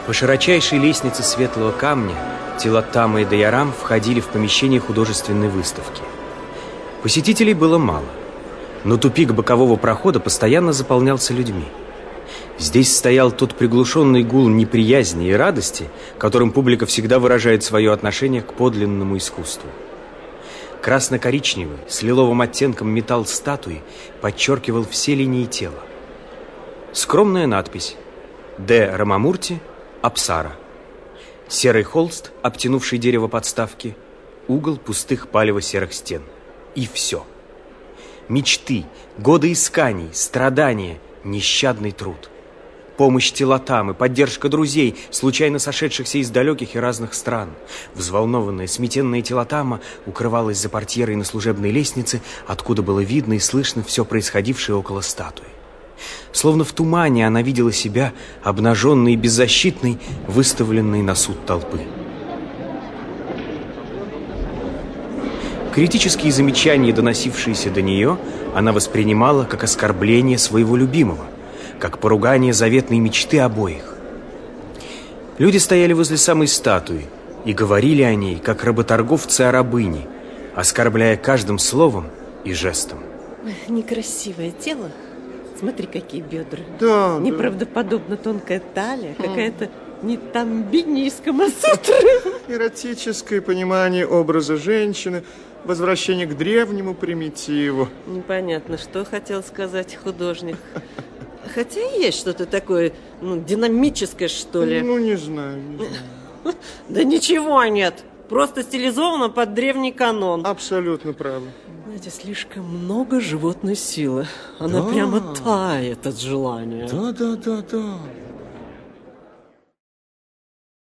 По широчайшей лестнице светлого камня Тилоттама и Дайорам входили в помещение художественной выставки. Посетителей было мало, но тупик бокового прохода постоянно заполнялся людьми. Здесь стоял тот приглушенный гул неприязни и радости, которым публика всегда выражает свое отношение к подлинному искусству. Красно-коричневый, с лиловым оттенком металл статуи подчеркивал все линии тела. Скромная надпись «Д. Рамамурти, Апсара». Серый холст, обтянувший дерево подставки, угол пустых палево-серых стен. И все. Мечты, годы исканий, страдания, нещадный труд. Помощь Тилоттамы, поддержка друзей, случайно сошедшихся из далеких и разных стран. Взволнованная, сметенная Тилоттама укрывалась за портьерой на служебной лестнице, откуда было видно и слышно все происходившее около статуи. Словно в тумане она видела себя, обнаженной и беззащитной, выставленной на суд толпы. Критические замечания, доносившиеся до нее, она воспринимала как оскорбление своего любимого, как поругание заветной мечты обоих. Люди стояли возле самой статуи и говорили о ней, как работорговцы о рабыне, оскорбляя каждым словом и жестом. Некрасивое тело. Смотри, какие бедра. Да, неправдоподобно тонкая талия, какая-то не тамбини из Камасутры. Эротическое понимание образа женщины, возвращение к древнему примитиву. Непонятно, что хотел сказать художник. Хотя есть что-то такое, динамическое, что ли. Не знаю. Да ничего нет. Просто стилизовано под древний канон. Абсолютно правы. Знаете, слишком много животной силы. Она прямо тает от желания. Да.